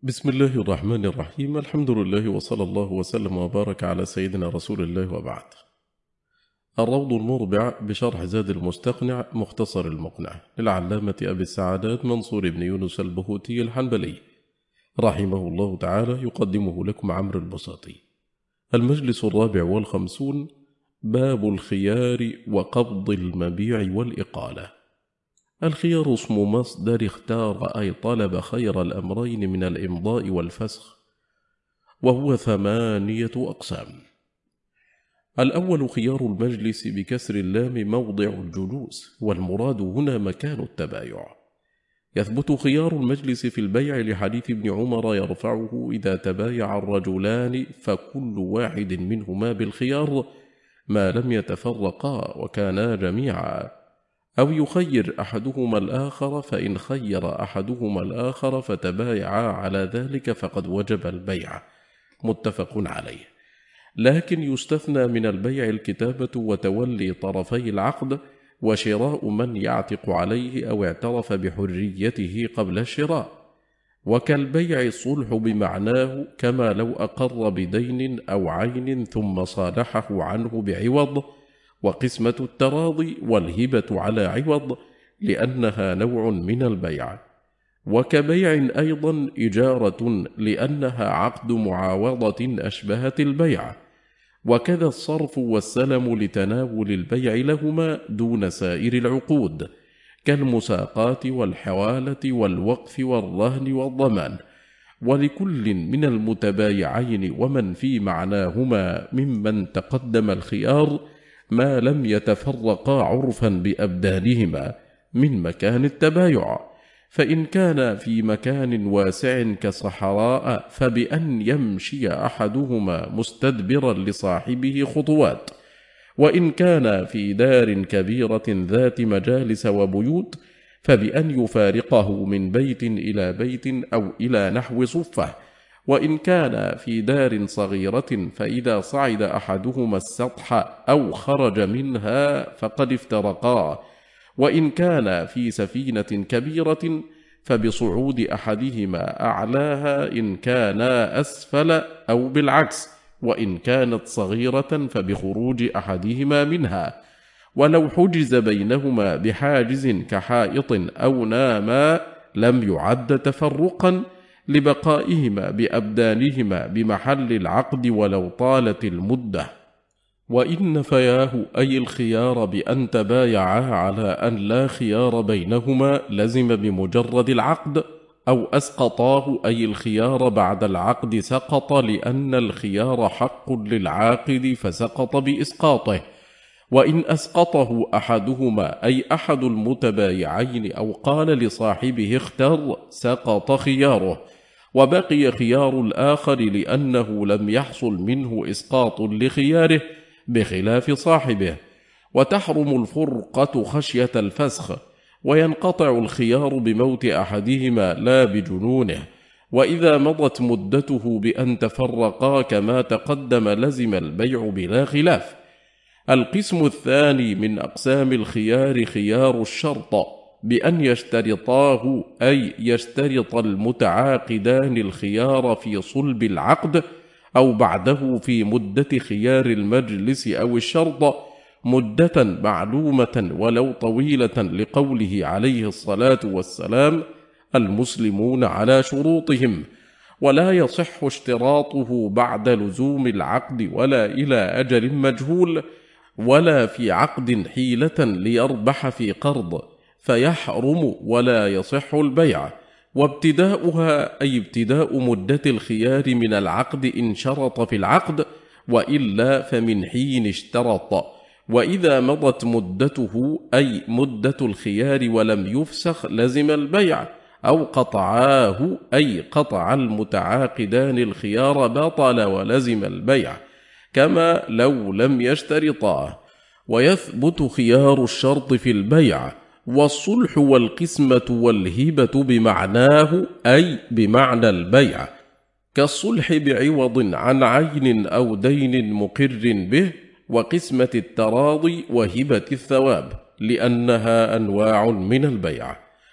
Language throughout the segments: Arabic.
بسم الله الرحمن الرحيم. الحمد لله وصلى الله وسلم وبارك على سيدنا رسول الله وبعد. الروض المربع بشرح زاد المستقنع مختصر المقنع للعلامة أبي السعادات منصور بن يونس البهوتي الحنبلي رحمه الله تعالى، يقدمه لكم عمرو البساطي. المجلس 54، باب الخيار وقبض المبيع والإقالة. الخيار اسم مصدر اختار أي طلب خير الأمرين من الإمضاء والفسخ، وهو 8 أقسام. الأول خيار المجلس بكسر اللام موضع الجلوس، والمراد هنا مكان التبايع. يثبت خيار المجلس في البيع لحديث ابن عمر يرفعه: إذا تبايع الرجلان فكل واحد منهما بالخيار ما لم يتفرقا وكانا جميعا، أو يخير أحدهما الآخر، فإن خير أحدهما الآخر فتبايعا على ذلك فقد وجب البيع، متفق عليه. لكن يستثنى من البيع الكتابة وتولي طرفي العقد وشراء من يعتق عليه أو اعترف بحريته قبل الشراء، وكالبيع الصلح بمعناه، كما لو أقر بدين أو عين ثم صالحه عنه بعوض، وقسمة التراضي والهبة على عوض لأنها نوع من البيع، وكبيع أيضا إجارة لأنها عقد معاوضة أشبهت البيع، وكذا الصرف والسلم لتناول البيع لهما دون سائر العقود، كالمساقات والحوالة والوقف والرهن والضمان. ولكل من المتبايعين ومن في معناهما ممن تقدم الخيار ما لم يتفرقا عرفا بأبدانهما من مكان التبايع، فإن كان في مكان واسع كصحراء فبأن يمشي أحدهما مستدبرا لصاحبه خطوات، وإن كان في دار كبيرة ذات مجالس وبيوت فبأن يفارقه من بيت إلى بيت أو إلى نحو صفة، وإن كان في دار صغيرة فإذا صعد أحدهما السطح أو خرج منها فقد افترقا، وإن كان في سفينة كبيرة فبصعود أحدهما أعلاها إن كانا أسفل، أو بالعكس، وإن كانت صغيرة فبخروج أحدهما منها، ولو حجز بينهما بحاجز كحائط أو ناما لم يعد تفرقا لبقائهما بأبدانهما بمحل العقد ولو طالت المدة. وإن نفياه أي الخيار بأن تبايعا على أن لا خيار بينهما لزم بمجرد العقد، أو أسقطاه أي الخيار بعد العقد سقط، لأن الخيار حق للعاقد فسقط بإسقاطه. وإن أسقطه أحدهما أي أحد المتبايعين أو قال لصاحبه اختر سقط خياره، وبقي خيار الآخر لأنه لم يحصل منه إسقاط لخياره بخلاف صاحبه. وتحرم الفرقة خشية الفسخ، وينقطع الخيار بموت أحدهما لا بجنونه، وإذا مضت مدته بأن تفرقا كما تقدم لزم البيع بلا خلاف. القسم الثاني من أقسام الخيار خيار الشرط، بأن يشترطاه أي يشترط المتعاقدان الخيار في صلب العقد أو بعده في مدة خيار المجلس أو الشرط مدة معلومة ولو طويلة، لقوله عليه الصلاة والسلام: المسلمون على شروطهم، ولا يصح اشتراطه بعد لزوم العقد ولا إلى أجل مجهول، ولا في عقد حيلة ليربح في قرض فيحرم ولا يصح البيع. وابتداؤها أي ابتداء مدة الخيار من العقد إن شرط في العقد، وإلا فمن حين اشترط. وإذا مضت مدته أي مدة الخيار ولم يفسخ لزم البيع، أو قطعاه أي قطع المتعاقدان الخيار بطل ولزم البيع، كما لو لم يشترطاه. ويثبت خيار الشرط في البيع والصلح والقسمة والهبة بمعناه أي بمعنى البيع، كالصلح بعوض عن عين أو دين مقر به، وقسمة التراضي وهبة الثواب، لأنها أنواع من البيع.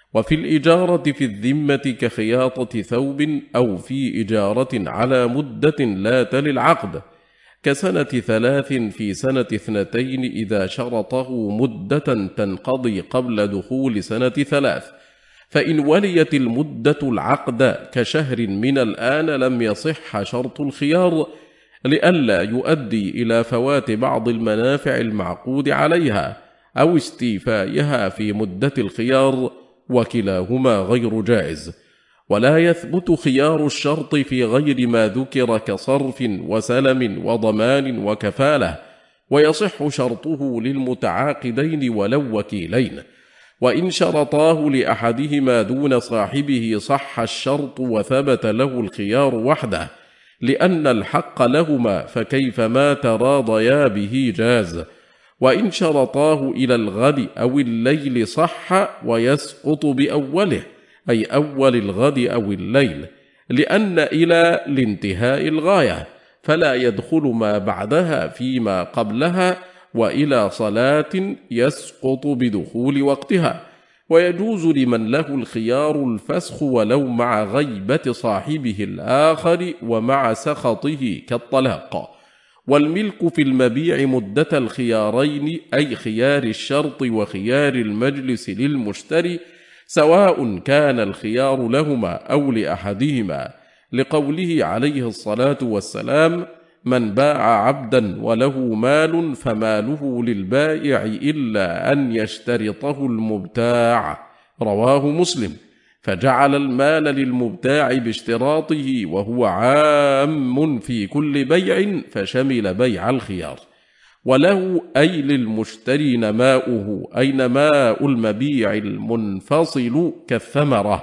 وفي الإجارة في الذمة كخياطة ثوب أو في إجارة على مدة لا تلي العقد كسنة 3 في سنة 2 إذا شرطه مدة تنقضي قبل دخول سنة 3، فإن وليت المدة العقد كشهر من الآن لم يصح شرط الخيار لئلا يؤدي إلى فوات بعض المنافع المعقود عليها أو استيفائها في مدة الخيار، وكلاهما غير جائز. ولا يثبت خيار الشرط في غير ما ذكر كصرف وسلم وضمان وكفالة، ويصح شرطه للمتعاقدين ولو وكيلين، وإن شرطاه لأحدهما دون صاحبه صح الشرط وثبت له الخيار وحده، لأن الحق لهما فكيفما تراضيا به جاز. وإن شرطاه إلى الغد أو الليل صح ويسقط بأوله، أي أول الغد أو الليل، لأن إلى لانتهاء الغاية، فلا يدخل ما بعدها فيما قبلها، وإلى صلاة يسقط بدخول وقتها. ويجوز لمن له الخيار الفسخ ولو مع غيبة صاحبه الآخر ومع سخطه كالطلاق. والملك في المبيع مدة الخيارين، أي خيار الشرط وخيار المجلس للمشتري، سواء كان الخيار لهما أو لأحدهما، لقوله عليه الصلاة والسلام: من باع عبدا وله مال فماله للبائع إلا أن يشترطه المبتاع، رواه مسلم. فجعل المال للمبتاع باشتراطه، وهو عام في كل بيع فشمل بيع الخيار. وله أي للمشتري نماؤه، أي نماء المبيع المنفصل كالثمرة،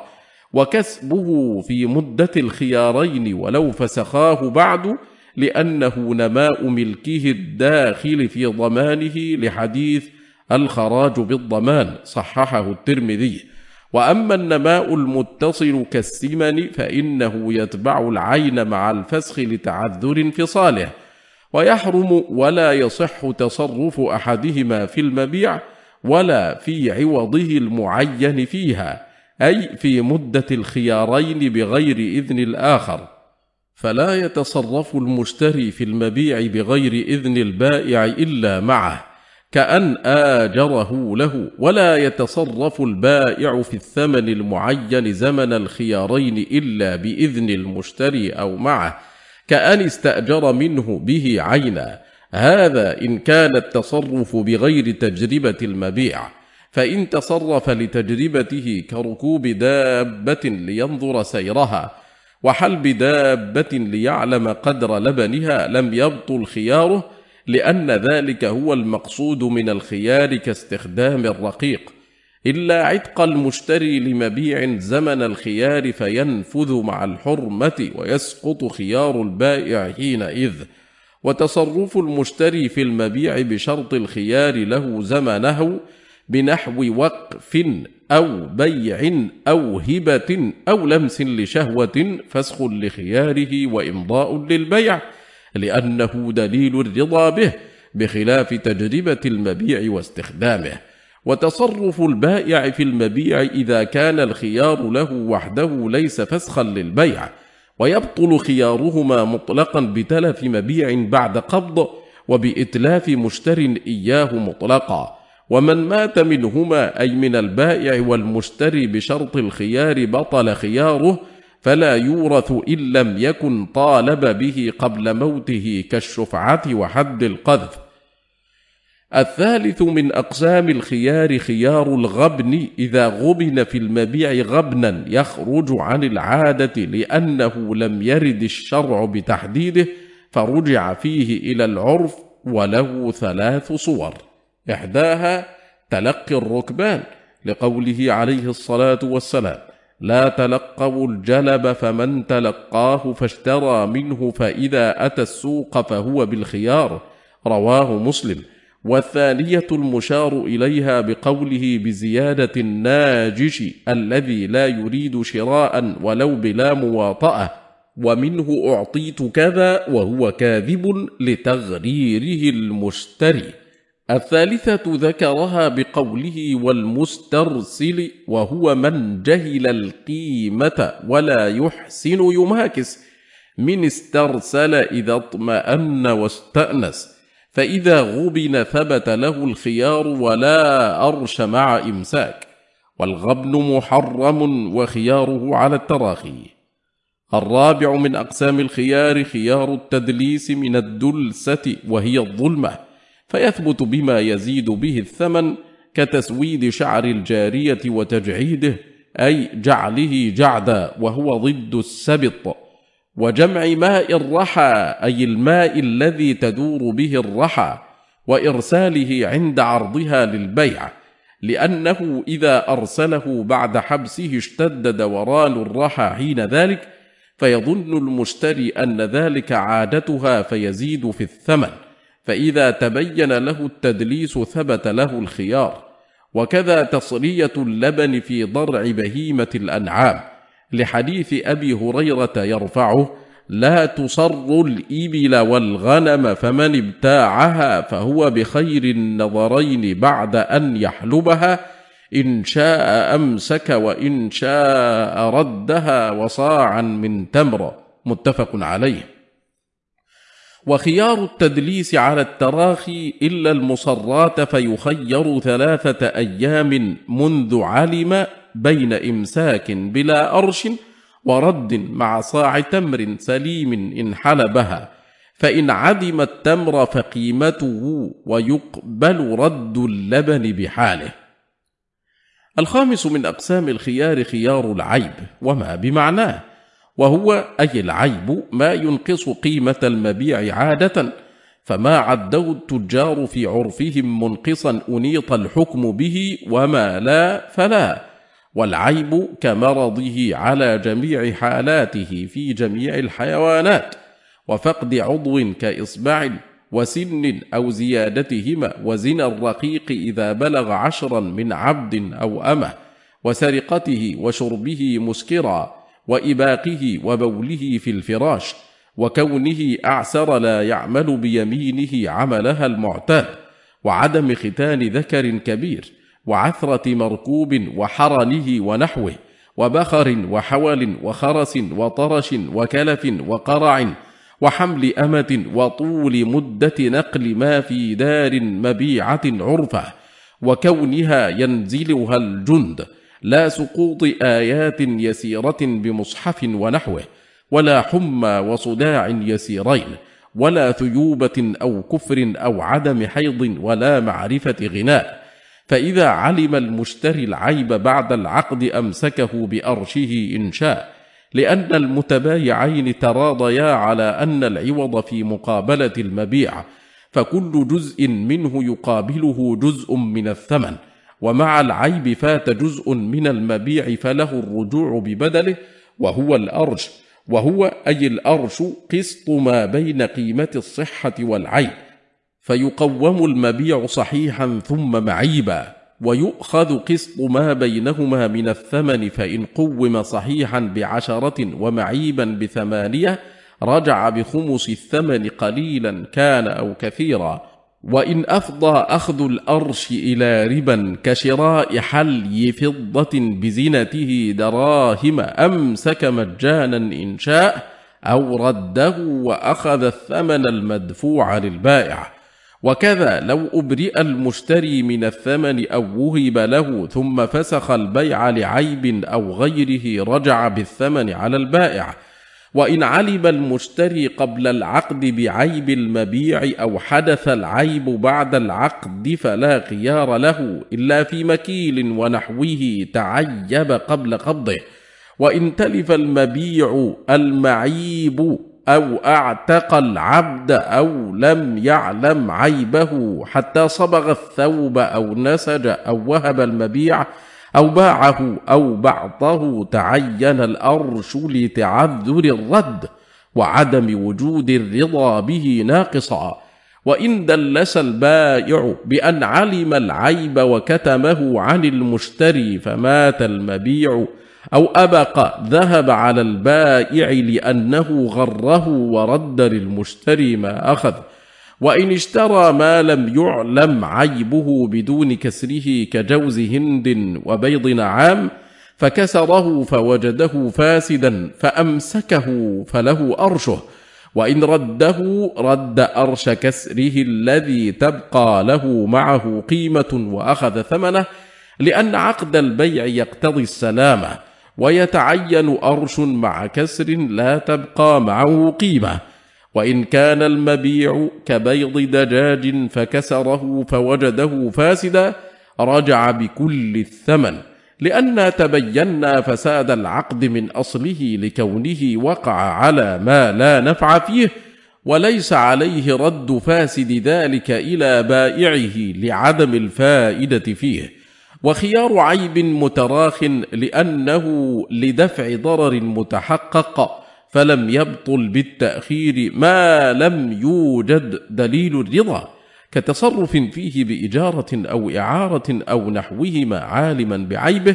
وكسبه في مدة الخيارين ولو فسخاه بعد، لأنه نماء ملكه الداخل في ضمانه، لحديث الخراج بالضمان، صححه الترمذي. وأما النماء المتصل كالسمن فإنه يتبع العين مع الفسخ لتعذر انفصاله، ويحرم ولا يصح تصرف أحدهما في المبيع ولا في عوضه المعين فيها، أي في مدة الخيارين بغير إذن الآخر. فلا يتصرف المشتري في المبيع بغير إذن البائع إلا معه، كأن آجره له، ولا يتصرف البائع في الثمن المعين زمن الخيارين إلا بإذن المشتري أو معه، كأن استأجر منه به عينا. هذا إن كان التصرف بغير تجربة المبيع. فإن تصرف لتجربته كركوب دابة لينظر سيرها وحلب دابة ليعلم قدر لبنها لم يبطل خياره، لأن ذلك هو المقصود من الخيار كاستخدام الرقيق، إلا عتق المشتري لمبيع زمن الخيار فينفذ مع الحرمة ويسقط خيار البائع حينئذ. وتصرف المشتري في المبيع بشرط الخيار له زمنه بنحو وقف أو بيع أو هبة أو لمس لشهوة فسخ لخياره وإمضاء للبيع، لأنه دليل الرضا به، بخلاف تجربة المبيع واستخدامه. وتصرف البائع في المبيع إذا كان الخيار له وحده ليس فسخا للبيع، ويبطل خيارهما مطلقا بتلف مبيع بعد قبض وبإتلاف مشتر إياه مطلقا. ومن مات منهما، أي من البائع والمشتري، بشرط الخيار بطل خياره، فلا يورث إن لم يكن طالب به قبل موته كالشفعة وحد القذف. الثالث من أقسام الخيار خيار الغبن، إذا غبن في المبيع غبنا يخرج عن العادة لأنه لم يرد الشرع بتحديده، فرجع فيه إلى العرف، وله 3 صور. إحداها تلقي الركبان، لقوله عليه الصلاة والسلام: لا تلقوا الجلب، فمن تلقاه فاشترى منه فإذا أتى السوق فهو بالخيار، رواه مسلم. والثانية المشار إليها بقوله بزيادة الناجش الذي لا يريد شراء ولو بلا مواطأة، ومنه أعطيت كذا، وهو كاذب لتغريره المشتري. الثالثة ذكرها بقوله والمسترسل، وهو من جهل القيمة ولا يحسن يماكس، من استرسل إذا اطمأن واستأنس، فإذا غبن ثبت له الخيار ولا أرش مع إمساك، والغبن محرم وخياره على التراخي. الرابع من أقسام الخيار خيار التدليس من الدلسة، وهي الظلمة، فيثبت بما يزيد به الثمن كتسويد شعر الجارية وتجعيده، أي جعله جعدا، وهو ضد السبط، وجمع ماء الرحى، أي الماء الذي تدور به الرحى، وإرساله عند عرضها للبيع، لأنه إذا أرسله بعد حبسه اشتد دوران الرحى حين ذلك، فيظن المشتري أن ذلك عادتها فيزيد في الثمن، فإذا تبين له التدليس ثبت له الخيار. وكذا تصرية اللبن في ضرع بهيمة الأنعام، لحديث أبي هريرة يرفعه: لا تصر الإبل والغنم، فمن ابتاعها فهو بخير النظرين بعد أن يحلبها، إن شاء أمسك وإن شاء ردها، وصاعا من تمر، متفق عليه. وخيار التدليس على التراخي إلا المصرات، فيخير 3 أيام منذ علم بين إمساك بلا أرش ورد مع صاع تمر سليم إن حلبها، فإن عدم التمر فقيمته، ويقبل رد اللبن بحاله. الخامس من أقسام الخيار خيار العيب وما بمعناه، وهو أي العيب ما ينقص قيمة المبيع عادة، فما عده التجار في عرفهم منقصا أنيط الحكم به، وما لا فلا. والعيب كمرضه على جميع حالاته في جميع الحيوانات، وفقد عضو كإصبع وسن أو زيادتهما، وزنا الرقيق إذا بلغ 10 من عبد أو أمة، وسرقته وشربه مسكرا، وإباقه وبوله في الفراش، وكونه أعسر لا يعمل بيمينه عملها المعتاد، وعدم ختان ذكر كبير، وعثرة مركوب وحرنه ونحوه، وبخر وحول وخرس وطرش وكلف وقرع، وحمل أمة، وطول مدة نقل ما في دار مبيعة عرفة، وكونها ينزلها الجند، لا سقوط آيات يسيرة بمصحف ونحوه، ولا حمى وصداع يسيرين، ولا ثيوبة أو كفر أو عدم حيض، ولا معرفة غناء. فإذا علم المشتري العيب بعد العقد أمسكه بأرشه إن شاء، لأن المتبايعين تراضيا على أن العوض في مقابلة المبيع، فكل جزء منه يقابله جزء من الثمن، ومع العيب فات جزء من المبيع فله الرجوع ببدله، وهو الأرش، وهو أي الأرش قسط ما بين قيمة الصحة والعيب، فيقوم المبيع صحيحا ثم معيبا، ويؤخذ قسط ما بينهما من الثمن، فإن قوم صحيحا ب10 ومعيبا ب8 رجع بخمس الثمن قليلا كان أو كثيرا. وإن أفضى أخذ الأرش إلى ربا كشراء حلي فضة بزنته دراهم أمسك مجانا إن شاء، أو رده وأخذ الثمن المدفوع للبائع. وكذا لو أبرئ المشتري من الثمن أو وهب له ثم فسخ البيع لعيب أو غيره رجع بالثمن على البائع. وإن علم المشتري قبل العقد بعيب المبيع أو حدث العيب بعد العقد فلا خيار له إلا في مكيل ونحوه تعيب قبل قبضه. وإن تلف المبيع المعيب أو أعتق العبد أو لم يعلم عيبه حتى صبغ الثوب أو نسج أو وهب المبيع أو باعه أو بعضه تعين الأرش لتعذر الرد وعدم وجود الرضا به ناقصا. وإن دلس البائع بأن علم العيب وكتمه عن المشتري فمات المبيع أو أبق ذهب على البائع لأنه غره ورد للمشتري ما أخذ. وإن اشترى ما لم يعلم عيبه بدون كسره كجوز هند وبيض نعام فكسره فوجده فاسدا فأمسكه فله أرشه، وإن رده رد أرش كسره الذي تبقى له معه قيمة وأخذ ثمنه، لأن عقد البيع يقتضي السلامة، ويتعين أرش مع كسر لا تبقى معه قيمة. وإن كان المبيع كبيض دجاج فكسره فوجده فاسدا رجع بكل الثمن، لأن تبينا فساد العقد من أصله لكونه وقع على ما لا نفع فيه، وليس عليه رد فاسد ذلك إلى بائعه لعدم الفائدة فيه. وخيار عيب متراخ لأنه لدفع ضرر متحقق، فلم يبطل بالتأخير ما لم يوجد دليل الرضا، كتصرف فيه بإجارة أو إعارة أو نحوهما عالما بعيبه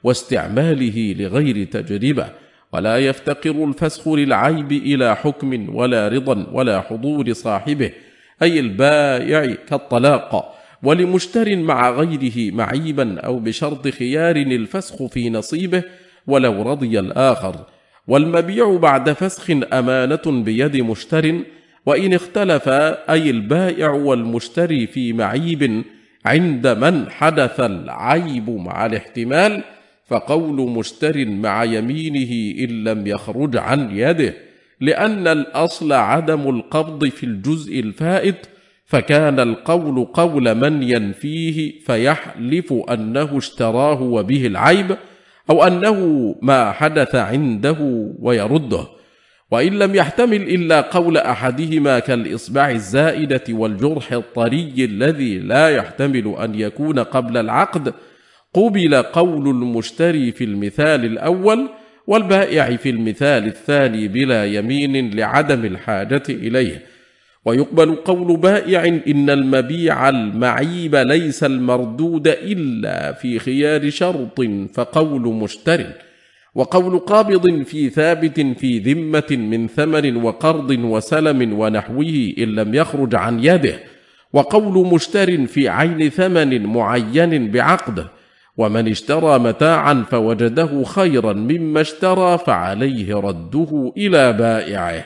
واستعماله لغير تجربة. ولا يفتقر الفسخ للعيب إلى حكم ولا رضا ولا حضور صاحبه، أي البائع كالطلاق، ولمشتر مع غيره معيبا أو بشرط خيار الفسخ في نصيبه ولو رضي الآخر. والمبيع بعد فسخ أمانة بيد مشتر، وإن اختلفا أي البائع والمشتري في معيب عند من حدث العيب مع الاحتمال، فقول مشتر مع يمينه إن لم يخرج عن يده، لأن الأصل عدم القبض في الجزء الفائت، فكان القول قول من ينفيه فيحلف أنه اشتراه وبه العيب، أو أنه ما حدث عنده ويرده. وإن لم يحتمل إلا قول أحدهما كالإصبع الزائدة والجرح الطري الذي لا يحتمل أن يكون قبل العقد، قبل قول المشتري في المثال الأول والبائع في المثال الثاني بلا يمين لعدم الحاجة إليه. ويقبل قول بائع إن المبيع المعيب ليس المردود إلا في خيار شرط فقول مشتر، وقول قابض في ثابت في ذمة من ثمن وقرض وسلم ونحوه إن لم يخرج عن يده، وقول مشتر في عين ثمن معين بعقده. ومن اشترى متاعا فوجده خيرا مما اشترى فعليه رده إلى بائعه.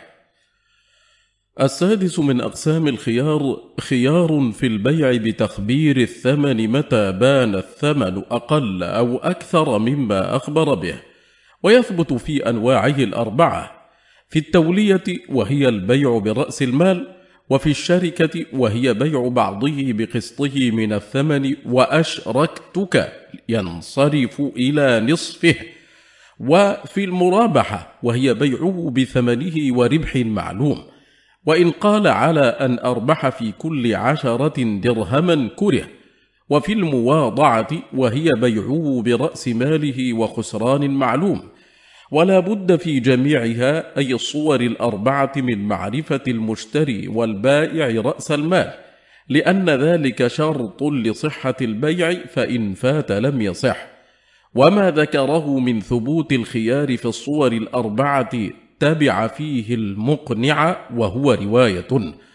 السادس من أقسام الخيار خيار في البيع بتخبير الثمن متى بان الثمن أقل أو أكثر مما أخبر به، ويثبت في أنواعه الأربعة: في التولية وهي البيع برأس المال، وفي الشركة وهي بيع بعضه بقسطه من الثمن وأشركتك ينصرف إلى نصفه، وفي المرابحة وهي بيعه بثمنه وربح معلوم، وإن قال على أن أربح في كل 10 درهما كره، وفي المواضعة وهي بيعه برأس ماله وخسران معلوم. ولا بد في جميعها أي الصور الأربعة من معرفة المشتري والبائع رأس المال، لأن ذلك شرط لصحة البيع، فإن فات لم يصح. وما ذكره من ثبوت الخيار في الصور الأربعة تبع فيه المقنع وهو رواية.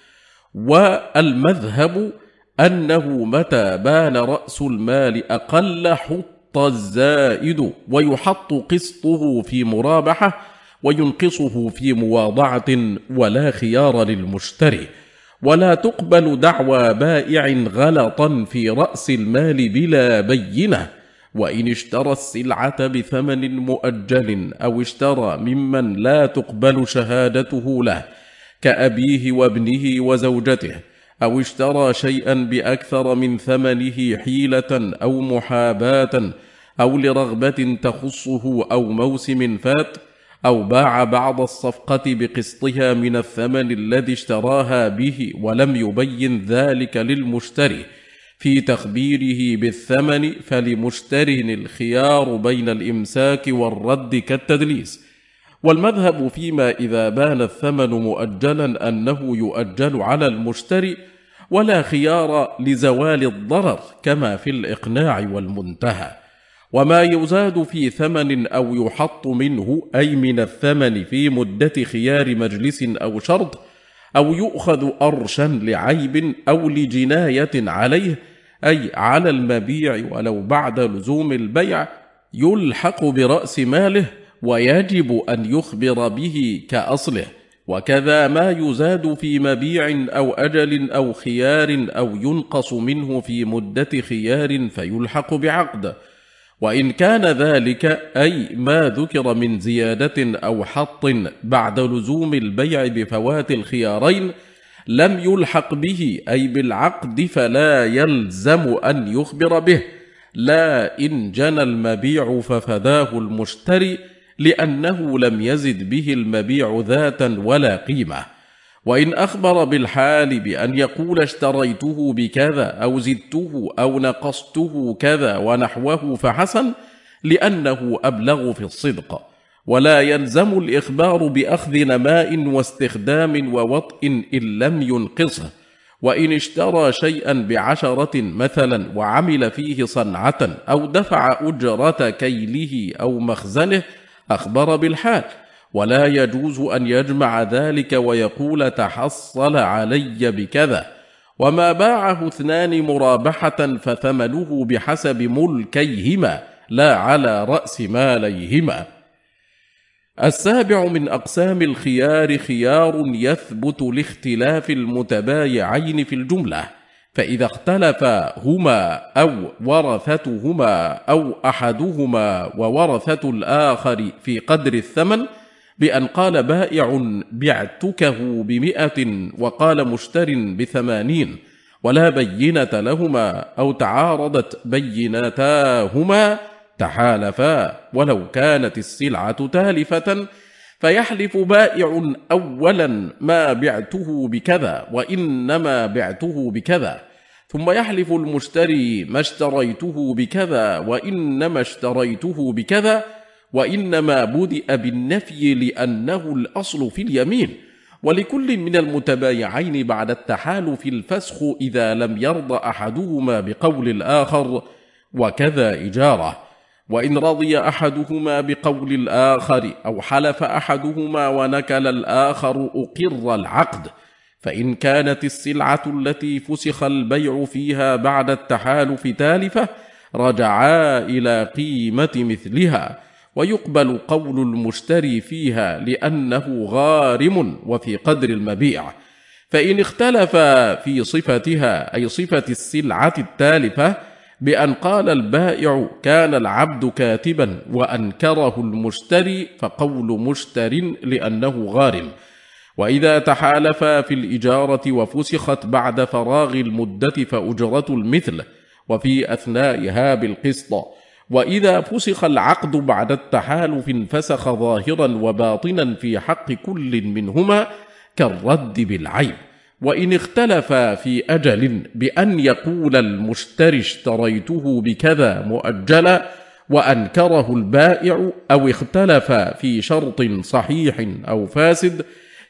والمذهب أنه متى بان رأس المال أقل حط الزائد، ويحط قسطه في مرابحة وينقصه في مواضعة، ولا خيار للمشتري. ولا تقبل دعوى بائع غلطا في رأس المال بلا بينة، وإن اشترى السلعة بثمن مؤجل أو اشترى ممن لا تقبل شهادته له كأبيه وابنه وزوجته، أو اشترى شيئا بأكثر من ثمنه حيلة أو محاباة أو لرغبة تخصه أو موسم فات، أو باع بعض الصفقة بقسطها من الثمن الذي اشتراها به ولم يبين ذلك للمشتري في تخبيره بالثمن، فلمشتر الخيار بين الإمساك والرد كالتدليس. والمذهب فيما إذا بان الثمن مؤجلا أنه يؤجل على المشتري، ولا خيار لزوال الضرر كما في الإقناع والمنتهى. وما يزاد في ثمن أو يحط منه أي من الثمن في مدة خيار مجلس أو شرط، أو يؤخذ أرشا لعيب أو لجناية عليه، أي على المبيع ولو بعد لزوم البيع، يلحق برأس ماله ويجب أن يخبر به كأصله. وكذا ما يزاد في مبيع أو أجل أو خيار أو ينقص منه في مدة خيار فيلحق بعقد. وإن كان ذلك أي ما ذكر من زيادة أو حط بعد لزوم البيع بفوات الخيارين لم يلحق به أي بالعقد، فلا يلزم أن يخبر به، لا إن جنى المبيع ففداه المشتري، لأنه لم يزد به المبيع ذاتا ولا قيمة. وإن أخبر بالحال بأن يقول اشتريته بكذا أو زدته أو نقصته كذا ونحوه فحسن، لأنه أبلغ في الصدق. ولا يلزم الإخبار بأخذ نماء واستخدام ووطء إن لم ينقصه. وإن اشترى شيئا ب10 مثلا وعمل فيه صنعة أو دفع أجرة كيله أو مخزنه أخبر بالحال، ولا يجوز أن يجمع ذلك ويقول تحصل علي بكذا. وما باعه 2 مرابحة فثمنه بحسب ملكيهما لا على رأس ماليهما. 7 من أقسام الخيار خيار يثبت لاختلاف المتبايعين في الجملة، فإذا اختلفا هما أو ورثتهما أو أحدهما وورثة الآخر في قدر الثمن، بأن قال بائع بعتكه ب100 وقال مشتر ب80 ولا بينة لهما، أو تعارضت بينتاهما تحالفا ولو كانت السلعة تالفة، فيحلف بائع أولا ما بعته بكذا وإنما بعته بكذا، ثم يحلف المشتري ما اشتريته بكذا وإنما اشتريته بكذا، وإنما بدأ بالنفي لأنه الأصل في اليمين. ولكل من المتبايعين بعد التحالف الفسخ إذا لم يرضى أحدهما بقول الآخر، وكذا إجارة. وإن رضي أحدهما بقول الآخر أو حلف أحدهما ونكل الآخر أقر العقد. فإن كانت السلعة التي فسخ البيع فيها بعد التحالف تالفة رجعا إلى قيمة مثلها، ويقبل قول المشتري فيها لأنه غارم وفي قدر المبيع. فإن اختلفا في صفتها أي صفة السلعة التالفة بأن قال البائع كان العبد كاتبا وأنكره المشتري فقول مشتر لأنه غارم. وإذا تحالفا في الإجارة وفسخت بعد فراغ المدة فأجرة المثل وفي أثنائها بالقسط. وإذا فسخ العقد بعد التحالف انفسخ ظاهرا وباطنا في حق كل منهما كالرد بالعيب. وإن اختلفا في أجل بأن يقول المشتري اشتريته بكذا مؤجلا وأنكره البائع، أو اختلفا في شرط صحيح أو فاسد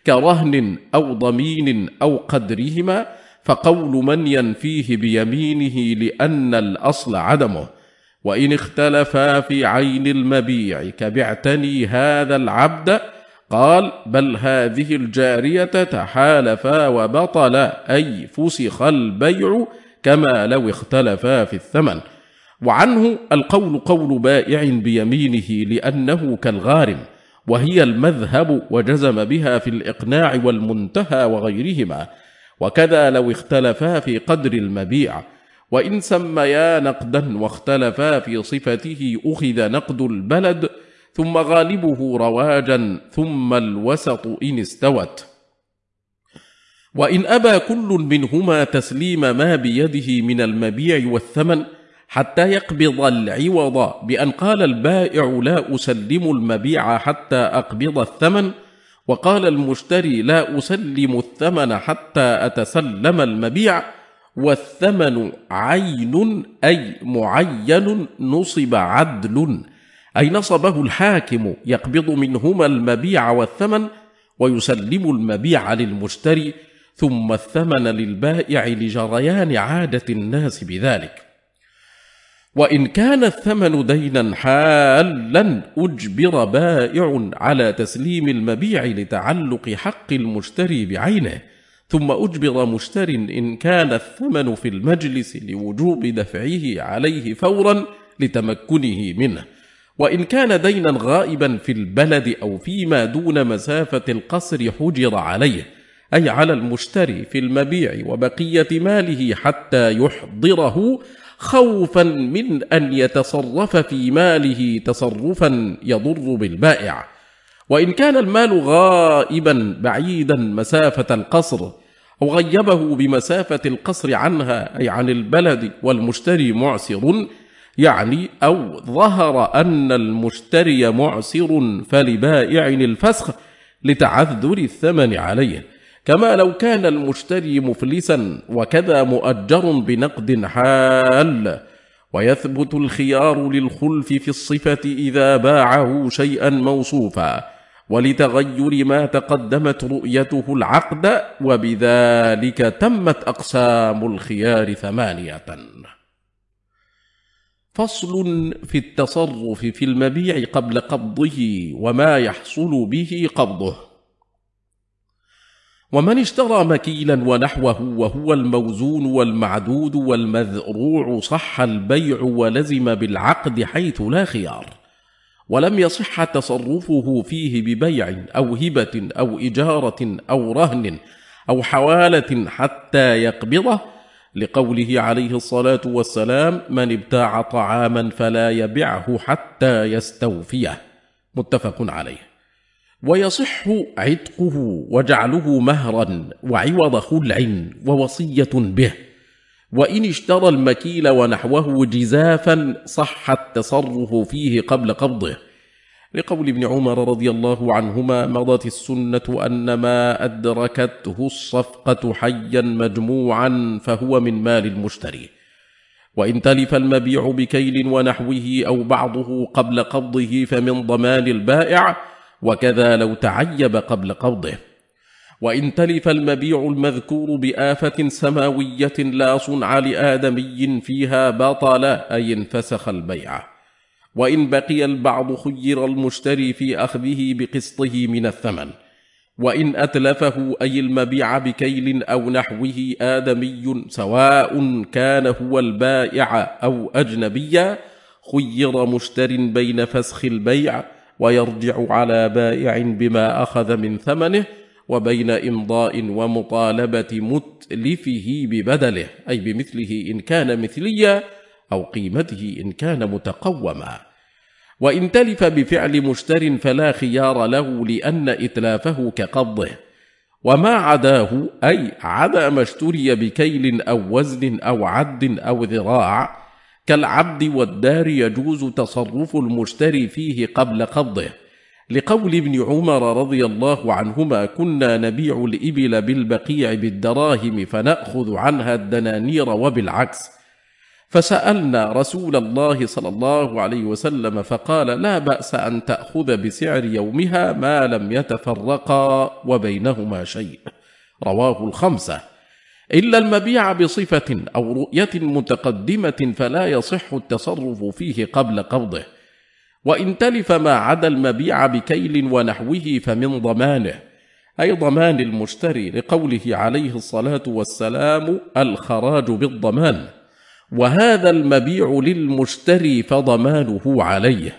كرهن أو ضمين أو قدرهما، فقول من ينفيه بيمينه لأن الأصل عدمه. وإن اختلفا في عين المبيع كبعتني هذا العبد قال بل هذه الجارية تحالفا وبطل أي فسخ البيع كما لو اختلفا في الثمن. وعنه القول قول بائع بيمينه لأنه كالغارم، وهي المذهب وجزم بها في الإقناع والمنتهى وغيرهما. وكذا لو اختلفا في قدر المبيع. وإن سميا نقدا واختلفا في صفته أخذ نقد البلد ثم غالبه رواجا ثم الوسط إن استوت. وإن أبى كل منهما تسليم ما بيده من المبيع والثمن حتى يقبض العوض بأن قال البائع لا أسلم المبيع حتى أقبض الثمن، وقال المشتري لا أسلم الثمن حتى أتسلم المبيع، والثمن عين أي معين نصب عدل أي نصبه الحاكم يقبض منهما المبيع والثمن ويسلم المبيع للمشتري ثم الثمن للبائع لجريان عادة الناس بذلك. وإن كان الثمن دينا حالا أجبر بائع على تسليم المبيع لتعلق حق المشتري بعينه، ثم أجبر مشتر إن كان الثمن في المجلس لوجوب دفعه عليه فورا لتمكنه منه. وإن كان دينا غائبا في البلد أو فيما دون مسافة القصر حجر عليه، أي على المشتري في المبيع وبقية ماله حتى يحضره، خوفا من أن يتصرف في ماله تصرفا يضر بالبائع. وإن كان المال غائبا بعيدا مسافة القصر أو غيبه بمسافة القصر عنها أي عن البلد والمشتري معسر، يعني أو ظهر أن المشتري معسر فلبائع الفسخ لتعذر الثمن عليه، كما لو كان المشتري مفلسا، وكذا مؤجر بنقد حال. ويثبت الخيار للخلف في الصفة إذا باعه شيئا موصوفا، ولتغير ما تقدمت رؤيته العقد، وبذلك تمت أقسام الخيار 8. فصل في التصرف في المبيع قبل قبضه وما يحصل به قبضه. ومن اشترى مكيلا ونحوه وهو الموزون والمعدود والمذروع صح البيع ولزم بالعقد حيث لا خيار، ولم يصح تصرفه فيه ببيع أو هبة أو إجارة أو رهن أو حوالة حتى يقبضه، لقوله عليه الصلاة والسلام: من ابتاع طعاما فلا يبعه حتى يستوفيه، متفق عليه. ويصح عتقه وجعله مهرا وعوض خلع ووصية به. وإن اشترى المكيل ونحوه جزافا صح التصرف فيه قبل قبضه، لقول ابن عمر رضي الله عنهما: مضت السنة أن ما أدركته الصفقة حيا مجموعا فهو من مال المشتري. وإن تلف المبيع بكيل ونحوه أو بعضه قبل قبضه فمن ضمان البائع، وكذا لو تعيب قبل قبضه. وإن تلف المبيع المذكور بآفة سماوية لا صنع لآدمي فيها بطل، أي انفسخ البيع. وإن بقي البعض خير المشتري في أخذه بقسطه من الثمن. وإن أتلفه أي المبيع بكيل أو نحوه آدمي سواء كان هو البائع أو أجنبيا، خير مشتر بين فسخ البيع ويرجع على بائع بما أخذ من ثمنه، وبين إمضاء ومطالبة متلفه ببدله، أي بمثله إن كان مثليا أو قيمته إن كان متقوما. وإن تلف بفعل مشتر فلا خيار له، لأن إتلافه كقبضه. وما عداه أي عدا ما اشتري بكيل أو وزن أو عد أو ذراع كالعبد والدار يجوز تصرف المشتري فيه قبل قبضه، لقول ابن عمر رضي الله عنهما: كنا نبيع الإبل بالبقيع بالدراهم فنأخذ عنها الدنانير وبالعكس، فسألنا رسول الله صلى الله عليه وسلم فقال: لا بأس أن تأخذ بسعر يومها ما لم يتفرقا وبينهما شيء. رواه الخمسة، إلا المبيع بصفة أو رؤية متقدمة فلا يصح التصرف فيه قبل قبضه. وإن تلف ما عدا المبيع بكيل ونحوه فمن ضمانه، أي ضمان المشتري، لقوله عليه الصلاة والسلام: الخراج بالضمان، وهذا المبيع للمشتري فضمانه عليه.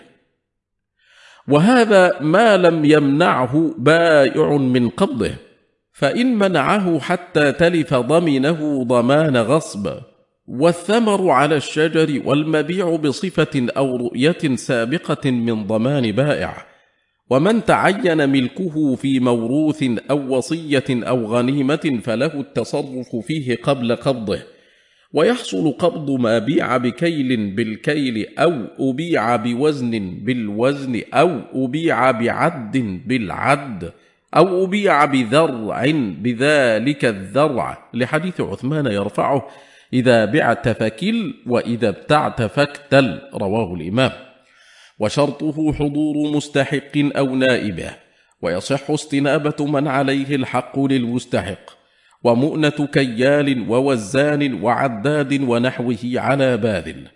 وهذا ما لم يمنعه بائع من قبضه، فإن منعه حتى تلف ضمنه ضمان غصب. والثمر على الشجر والمبيع بصفة أو رؤية سابقة من ضمان بائع. ومن تعين ملكه في موروث أو وصية أو غنيمة فله التصرف فيه قبل قبضه. ويحصل قبض ما بيع بكيل بالكيل أو أبيع بوزن بالوزن أو أبيع بعد بالعد أو أبيع بذرع بذلك الذرع، لحديث عثمان يرفعه: إذا بعت فكل وإذا ابتعت فاكتل، رواه الإمام. وشرطه حضور مستحق أو نائبه، ويصح استنابة من عليه الحق للمستحق، ومؤنة كيال ووزان وعداد ونحوه على باذل.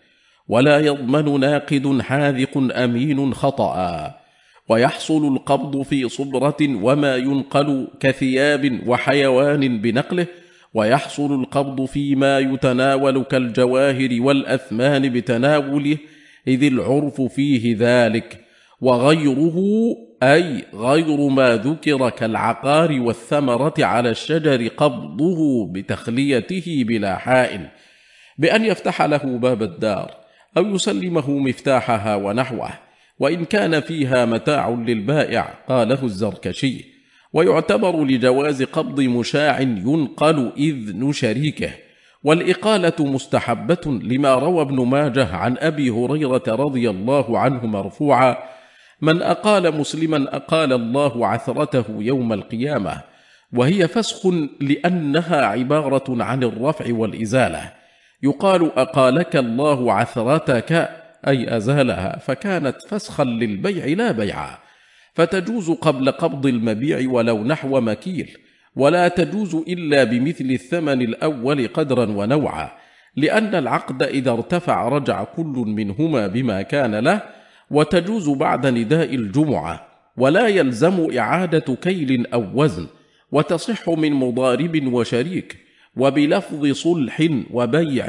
ولا يضمن ناقد حاذق أمين خطأ. ويحصل القبض في صبرة وما ينقل كثياب وحيوان بنقله، ويحصل القبض فيما يتناول كالجواهر والأثمان بتناوله، إذ العرف فيه ذلك، وغيره أي غير ما ذكر كالعقار والثمرة على الشجر قبضه بتخليته بلا حائل، بأن يفتح له باب الدار أو يسلمه مفتاحها ونحوه، وإن كان فيها متاع للبائع، قاله الزركشي. ويعتبر لجواز قبض مشاع ينقل إذن شريكه. والإقالة مستحبة لما روى ابن ماجه عن أبي هريرة رضي الله عنه مرفوعا: من أقال مسلما أقال الله عثرته يوم القيامة. وهي فسخ لأنها عبارة عن الرفع والإزالة. يقال أقالك الله عثرتك أي أزالها، فكانت فسخا للبيع لا بيعا، فتجوز قبل قبض المبيع ولو نحو مكيل، ولا تجوز إلا بمثل الثمن الأول قدرا ونوعا، لأن العقد إذا ارتفع رجع كل منهما بما كان له. وتجوز بعد نداء الجمعة، ولا يلزم إعادة كيل أو وزن، وتصح من مضارب وشريك، وبلفظ صلح وبيع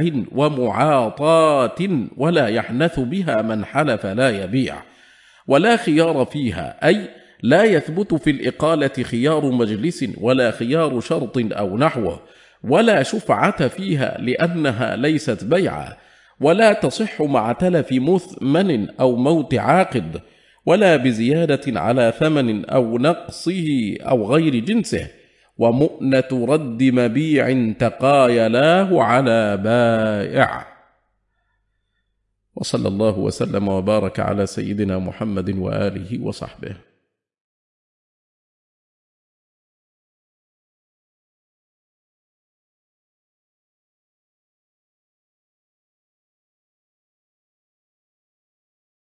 ومعاطاة، ولا يحنث بها من حلف لا يبيع. ولا خيار فيها، أي لا يثبت في الإقالة خيار مجلس ولا خيار شرط أو نحوه، ولا شفعة فيها لأنها ليست بيعا، ولا تصح مع تلف مثمن أو موت عاقد، ولا بزيادة على ثمن أو نقصه أو غير جنسه. ومؤنة رد مبيع تقايلاه على بائع. وصلى الله وسلم وبارك على سيدنا محمد وآله وصحبه.